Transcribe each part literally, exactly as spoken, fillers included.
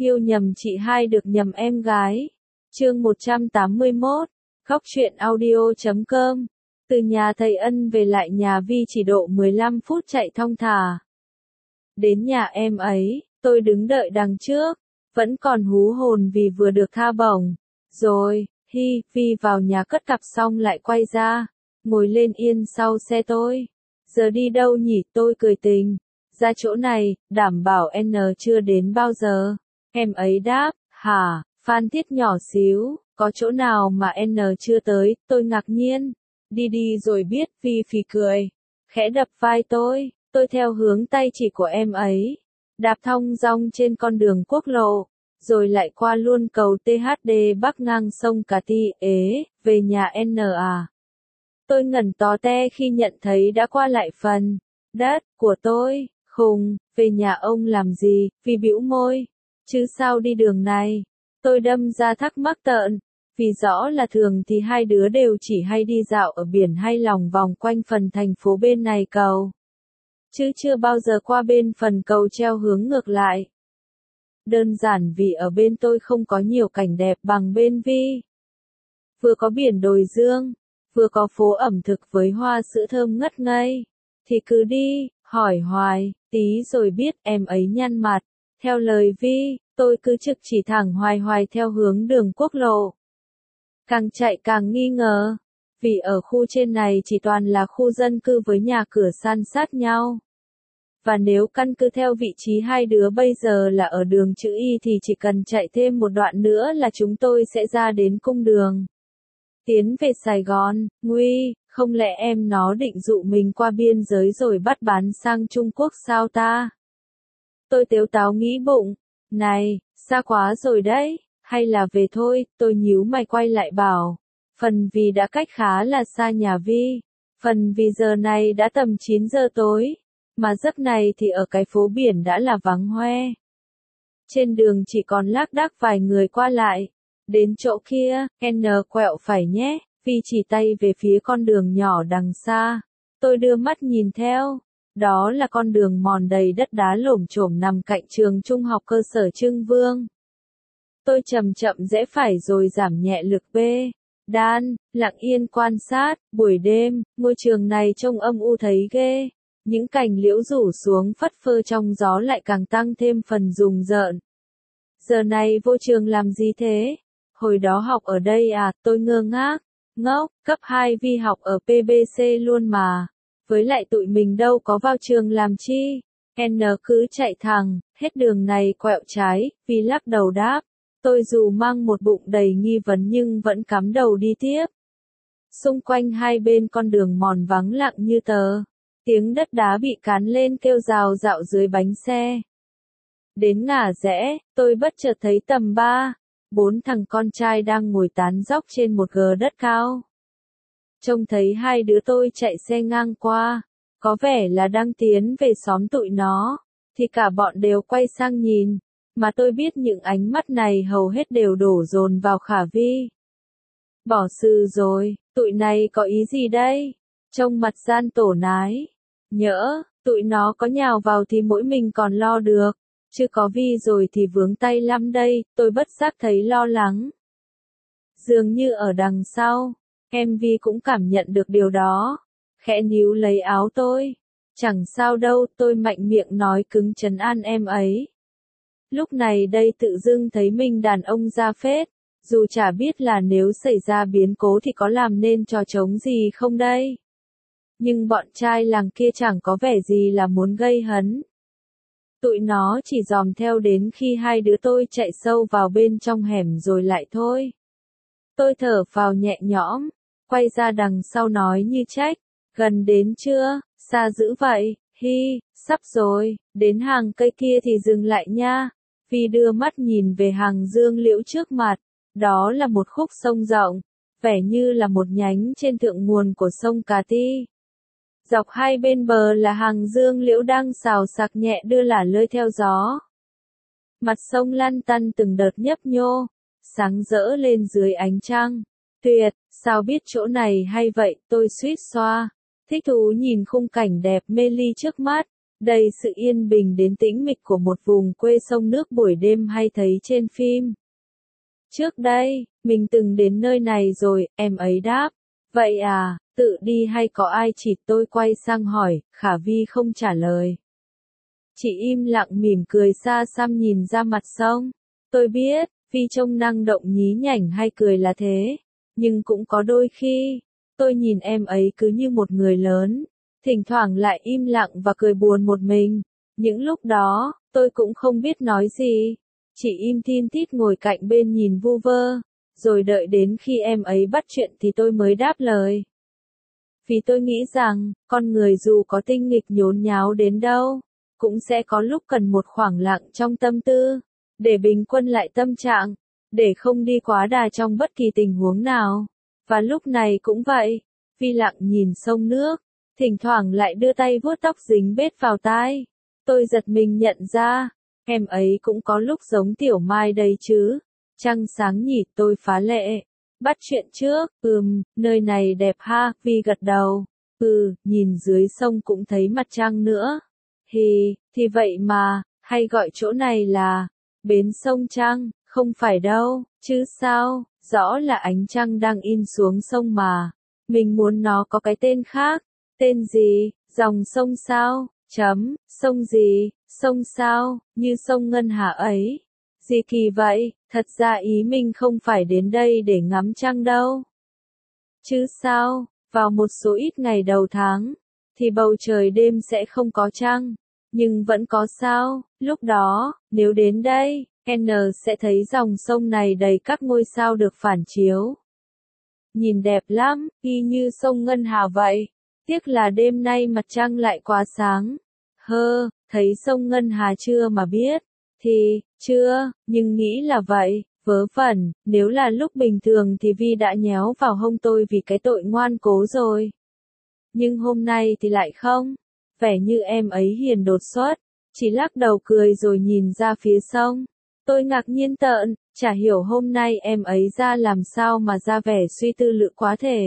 Yêu nhầm chị hai được nhầm em gái. Chương một trăm tám mươi mốt. Khóc chuyện audio chấm com. Từ nhà thầy Ân về lại nhà Vi chỉ độ mười lăm phút chạy thong thả. Đến nhà em ấy, tôi đứng đợi đằng trước, vẫn còn hú hồn vì vừa được tha bổng. Rồi, hi, Vi vào nhà cất cặp xong lại quay ra, ngồi lên yên sau xe tôi. Giờ đi đâu nhỉ? Tôi cười tình. Ra chỗ này, đảm bảo N chưa đến bao giờ. Em ấy đáp, hả, Phan Thiết nhỏ xíu, có chỗ nào mà N chưa tới? Tôi ngạc nhiên. Đi đi rồi biết. Vi phì cười, khẽ đập vai tôi. Tôi theo hướng tay chỉ của em ấy, đạp thong dong trên con đường quốc lộ, rồi lại qua luôn cầu tê hát đê bắc ngang sông Cà Ti. Ế, về nhà N à? Tôi ngẩn tó te khi nhận thấy đã qua lại phần đất của tôi. Khùng, về nhà ông làm gì? Vì bĩu môi, chứ sao đi đường này? Tôi đâm ra thắc mắc tợn, vì rõ là thường thì hai đứa đều chỉ hay đi dạo ở biển hay lòng vòng quanh phần thành phố bên này cầu, chứ chưa bao giờ qua bên phần cầu treo hướng ngược lại. Đơn giản vì ở bên tôi không có nhiều cảnh đẹp bằng bên Vi. Vừa có biển đồi dương, vừa có phố ẩm thực với hoa sữa thơm ngất ngây. Thì cứ đi, hỏi hoài, tí rồi biết. Em ấy nhăn mặt. Theo lời Vi, tôi cứ trực chỉ thẳng hoài hoài theo hướng đường quốc lộ. Càng chạy càng nghi ngờ, vì ở khu trên này chỉ toàn là khu dân cư với nhà cửa san sát nhau. Và nếu căn cứ theo vị trí hai đứa bây giờ là ở đường chữ Y thì chỉ cần chạy thêm một đoạn nữa là chúng tôi sẽ ra đến cung đường tiến về Sài Gòn. Nguy, không lẽ em nó định dụ mình qua biên giới rồi bắt bán sang Trung Quốc sao ta? Tôi tếu táo nghĩ bụng, này, xa quá rồi đấy, hay là về thôi? Tôi nhíu mày quay lại bảo, phần vì đã cách khá là xa nhà Vi, phần vì giờ này đã tầm chín giờ tối, mà giấc này thì ở cái phố biển đã là vắng hoe. Trên đường chỉ còn lác đác vài người qua lại. Đến chỗ kia, N quẹo phải nhé. Vi chỉ tay về phía con đường nhỏ đằng xa. Tôi đưa mắt nhìn theo. Đó là con đường mòn đầy đất đá lổm chổm nằm cạnh trường trung học cơ sở Trưng Vương. Tôi chậm chậm rẽ phải rồi giảm nhẹ lực B. Đan, lặng yên quan sát. Buổi đêm, ngôi trường này trông âm u thấy ghê. Những cành liễu rủ xuống phất phơ trong gió lại càng tăng thêm phần rùng rợn. Giờ này vô trường làm gì thế? Hồi đó học ở đây à? Tôi ngơ ngác. Ngốc, cấp hai Vi học ở pê bê xê luôn mà. Với lại tụi mình đâu có vào trường làm chi. N cứ chạy thẳng, hết đường này quẹo trái. Vi lắc đầu đáp. Tôi dù mang một bụng đầy nghi vấn nhưng vẫn cắm đầu đi tiếp. Xung quanh hai bên con đường mòn vắng lặng như tờ. Tiếng đất đá bị cán lên kêu rào rạo dưới bánh xe. Đến ngả rẽ, tôi bất chợt thấy tầm ba, bốn thằng con trai đang ngồi tán dóc trên một gờ đất cao. Trông thấy hai đứa tôi chạy xe ngang qua, có vẻ là đang tiến về xóm tụi nó, thì cả bọn đều quay sang nhìn, mà tôi biết những ánh mắt này hầu hết đều đổ dồn vào Khả Vi. Bỏ sự rồi, tụi này có ý gì đây? Trông mặt gian tổ nái. Nhỡ, tụi nó có nhào vào thì mỗi mình còn lo được, chứ có Vi rồi thì vướng tay lắm đây. Tôi bất giác thấy lo lắng. Dường như ở đằng sau, em Vi cũng cảm nhận được điều đó. Khẽ níu lấy áo tôi. Chẳng sao đâu, tôi mạnh miệng nói cứng trấn an em ấy. Lúc này đây tự dưng thấy mình đàn ông ra phết, dù chả biết là nếu xảy ra biến cố thì có làm nên trò trống gì không đây. Nhưng bọn trai làng kia chẳng có vẻ gì là muốn gây hấn. Tụi nó chỉ dòm theo đến khi hai đứa tôi chạy sâu vào bên trong hẻm rồi lại thôi. Tôi thở phào nhẹ nhõm, quay ra đằng sau nói như trách, gần đến chưa? Xa dữ vậy? Hi, sắp rồi, đến hàng cây kia thì dừng lại nha. Vi đưa mắt nhìn về hàng dương liễu trước mặt, đó là một khúc sông rộng, vẻ như là một nhánh trên thượng nguồn của sông Cà Ti. Dọc hai bên bờ là hàng dương liễu đang xào xạc nhẹ đưa lả lơi theo gió. Mặt sông lăn tăn từng đợt nhấp nhô, sáng rỡ lên dưới ánh trăng. Tuyệt, sao biết chỗ này hay vậy? Tôi suýt xoa, thích thú nhìn khung cảnh đẹp mê ly trước mắt. Đầy sự yên bình đến tĩnh mịch của một vùng quê sông nước buổi đêm hay thấy trên phim. Trước đây, mình từng đến nơi này rồi, em ấy đáp. Vậy à, tự đi hay có ai chỉ? Tôi quay sang hỏi, Khả Vi không trả lời. Chị im lặng mỉm cười xa xăm nhìn ra mặt sông. Tôi biết, Vi trông năng động nhí nhảnh hay cười là thế. Nhưng cũng có đôi khi, tôi nhìn em ấy cứ như một người lớn. Thỉnh thoảng lại im lặng và cười buồn một mình. Những lúc đó, tôi cũng không biết nói gì. Chỉ im thin thít ngồi cạnh bên nhìn vu vơ. Rồi đợi đến khi em ấy bắt chuyện thì tôi mới đáp lời. Vì tôi nghĩ rằng, con người dù có tinh nghịch nhốn nháo đến đâu, cũng sẽ có lúc cần một khoảng lặng trong tâm tư, để bình quân lại tâm trạng, để không đi quá đà trong bất kỳ tình huống nào. Và lúc này cũng vậy, Vi lặng nhìn sông nước, thỉnh thoảng lại đưa tay vuốt tóc dính bết vào tai. Tôi giật mình nhận ra, em ấy cũng có lúc giống Tiểu Mai đấy chứ. Trăng sáng nhỉ, tôi phá lệ. Bắt chuyện trước, ừm, nơi này đẹp ha, Vi gật đầu. Ừ, nhìn dưới sông cũng thấy mặt trăng nữa. Thì, thì vậy mà, hay gọi chỗ này là bến sông trăng, không phải đâu, chứ sao, rõ là ánh trăng đang in xuống sông mà. Mình muốn nó có cái tên khác. Tên gì? Dòng sông sao? Chấm, sông gì? Sông sao? Như sông Ngân Hà ấy. Gì kỳ vậy? Thật ra ý mình không phải đến đây để ngắm trăng đâu. Chứ sao, vào một số ít ngày đầu tháng, thì bầu trời đêm sẽ không có trăng. Nhưng vẫn có sao, lúc đó, nếu đến đây, N sẽ thấy dòng sông này đầy các ngôi sao được phản chiếu. Nhìn đẹp lắm, y như sông Ngân Hà vậy. Tiếc là đêm nay mặt trăng lại quá sáng. Hơ, thấy sông Ngân Hà chưa mà biết? Thì, chưa, nhưng nghĩ là vậy. Vớ vẩn, nếu là lúc bình thường thì Vi đã nhéo vào hông tôi vì cái tội ngoan cố rồi. Nhưng hôm nay thì lại không. Vẻ như em ấy hiền đột xuất, chỉ lắc đầu cười rồi nhìn ra phía sông. Tôi ngạc nhiên tợn, chả hiểu hôm nay em ấy ra làm sao mà ra vẻ suy tư lự quá thể.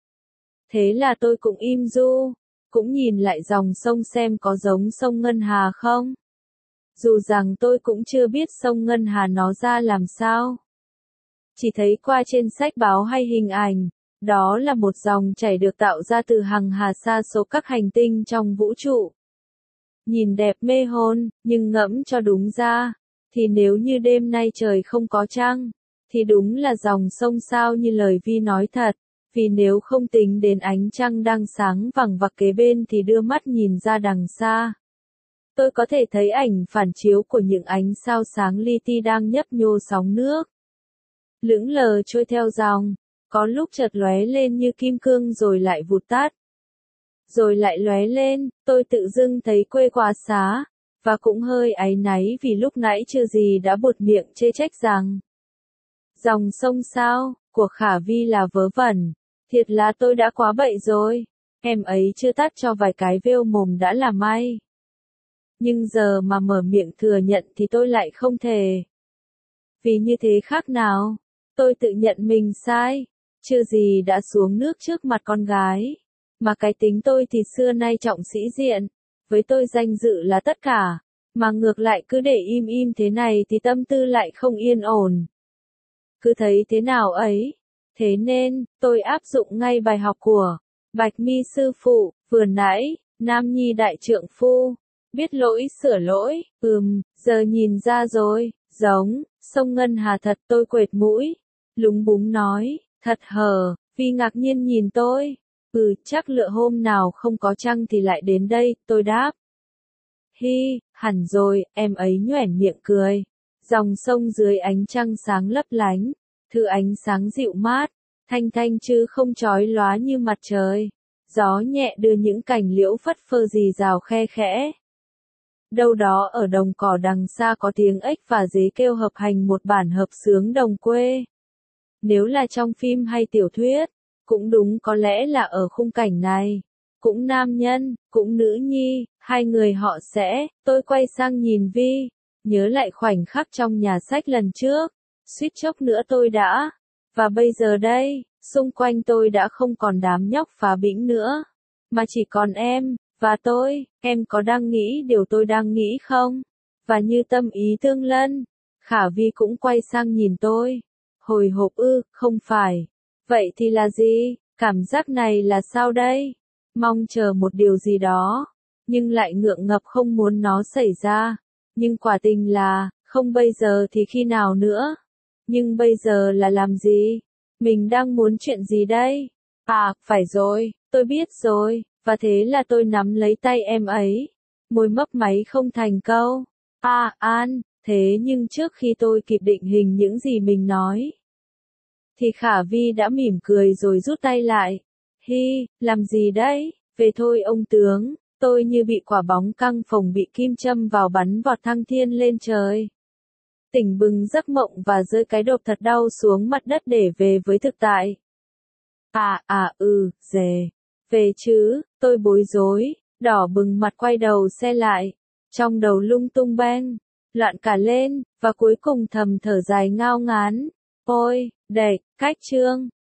Thế là tôi cũng im du, cũng nhìn lại dòng sông xem có giống sông Ngân Hà không. Dù rằng tôi cũng chưa biết sông Ngân Hà nó ra làm sao. Chỉ thấy qua trên sách báo hay hình ảnh, đó là một dòng chảy được tạo ra từ hằng hà sa số các hành tinh trong vũ trụ. Nhìn đẹp mê hồn, nhưng ngẫm cho đúng ra, thì nếu như đêm nay trời không có trăng, thì đúng là dòng sông sao như lời Vi nói thật. Vì nếu không tính đến ánh trăng đang sáng vằng vặc kế bên thì đưa mắt nhìn ra đằng xa. Tôi có thể thấy ảnh phản chiếu của những ánh sao sáng li ti đang nhấp nhô sóng nước. Lững lờ trôi theo dòng, có lúc chợt lóe lên như kim cương rồi lại vụt tắt. Rồi lại lóe lên, tôi tự dưng thấy quê quá xá, và cũng hơi áy náy vì lúc nãy chưa gì đã buột miệng chê trách rằng dòng sông sao, của Khả Vi là vớ vẩn. Thiệt là tôi đã quá bậy rồi. Em ấy chưa tắt cho vài cái vêu mồm đã là may. Nhưng giờ mà mở miệng thừa nhận thì tôi lại không thể. Vì như thế khác nào? Tôi tự nhận mình sai. Chưa gì đã xuống nước trước mặt con gái. Mà cái tính tôi thì xưa nay trọng sĩ diện. Với tôi danh dự là tất cả. Mà ngược lại cứ để im im thế này thì tâm tư lại không yên ổn. Cứ thấy thế nào ấy. Thế nên, tôi áp dụng ngay bài học của Bạch Mi sư phụ, vừa nãy, Nam Nhi đại trượng phu. Biết lỗi sửa lỗi, ừm, giờ nhìn ra rồi, giống, sông Ngân Hà thật. Tôi quệt mũi, lúng búng nói, thật hờ. Vi ngạc nhiên nhìn tôi, ừ, chắc lựa hôm nào không có trăng thì lại đến đây, tôi đáp. Hi, hẳn rồi, em ấy nhoẻn miệng cười. Dòng sông dưới ánh trăng sáng lấp lánh, thứ ánh sáng dịu mát, thanh thanh chứ không chói lóa như mặt trời. Gió nhẹ đưa những cành liễu phất phơ rì rào khe khẽ. Đâu đó ở đồng cỏ đằng xa có tiếng ếch và dế kêu hợp hành một bản hợp xướng đồng quê. Nếu là trong phim hay tiểu thuyết, cũng đúng có lẽ là ở khung cảnh này. Cũng nam nhân, cũng nữ nhi, hai người họ sẽ, tôi quay sang nhìn Vi, nhớ lại khoảnh khắc trong nhà sách lần trước, suýt chốc nữa tôi đã, và bây giờ đây, xung quanh tôi đã không còn đám nhóc phá bĩnh nữa, mà chỉ còn em, Và tôi, em có đang nghĩ điều tôi đang nghĩ không? Và như tâm ý tương lân, Khả Vi cũng quay sang nhìn tôi. Hồi hộp ư, không phải. Vậy thì là gì? Cảm giác này là sao đây? Mong chờ một điều gì đó, nhưng lại ngượng ngập không muốn nó xảy ra. Nhưng quả tình là, không bây giờ thì khi nào nữa? Nhưng bây giờ là làm gì? Mình đang muốn chuyện gì đây? À, phải rồi, tôi biết rồi, và thế là tôi nắm lấy tay em ấy. Môi mấp máy không thành câu. À, An, thế nhưng trước khi tôi kịp định hình những gì mình nói, thì Khả Vi đã mỉm cười rồi rút tay lại. Hi, làm gì đấy? Về thôi ông tướng, tôi như bị quả bóng căng phồng bị kim châm vào bắn vọt thăng thiên lên trời. Tỉnh bừng giấc mộng và rơi cái đột thật đau xuống mặt đất để về với thực tại. À, à, ừ, dề. Về chứ, tôi bối rối, đỏ bừng mặt quay đầu xe lại. Trong đầu lung tung beng, loạn cả lên, và cuối cùng thầm thở dài ngao ngán. Ôi, đệt, cách chương.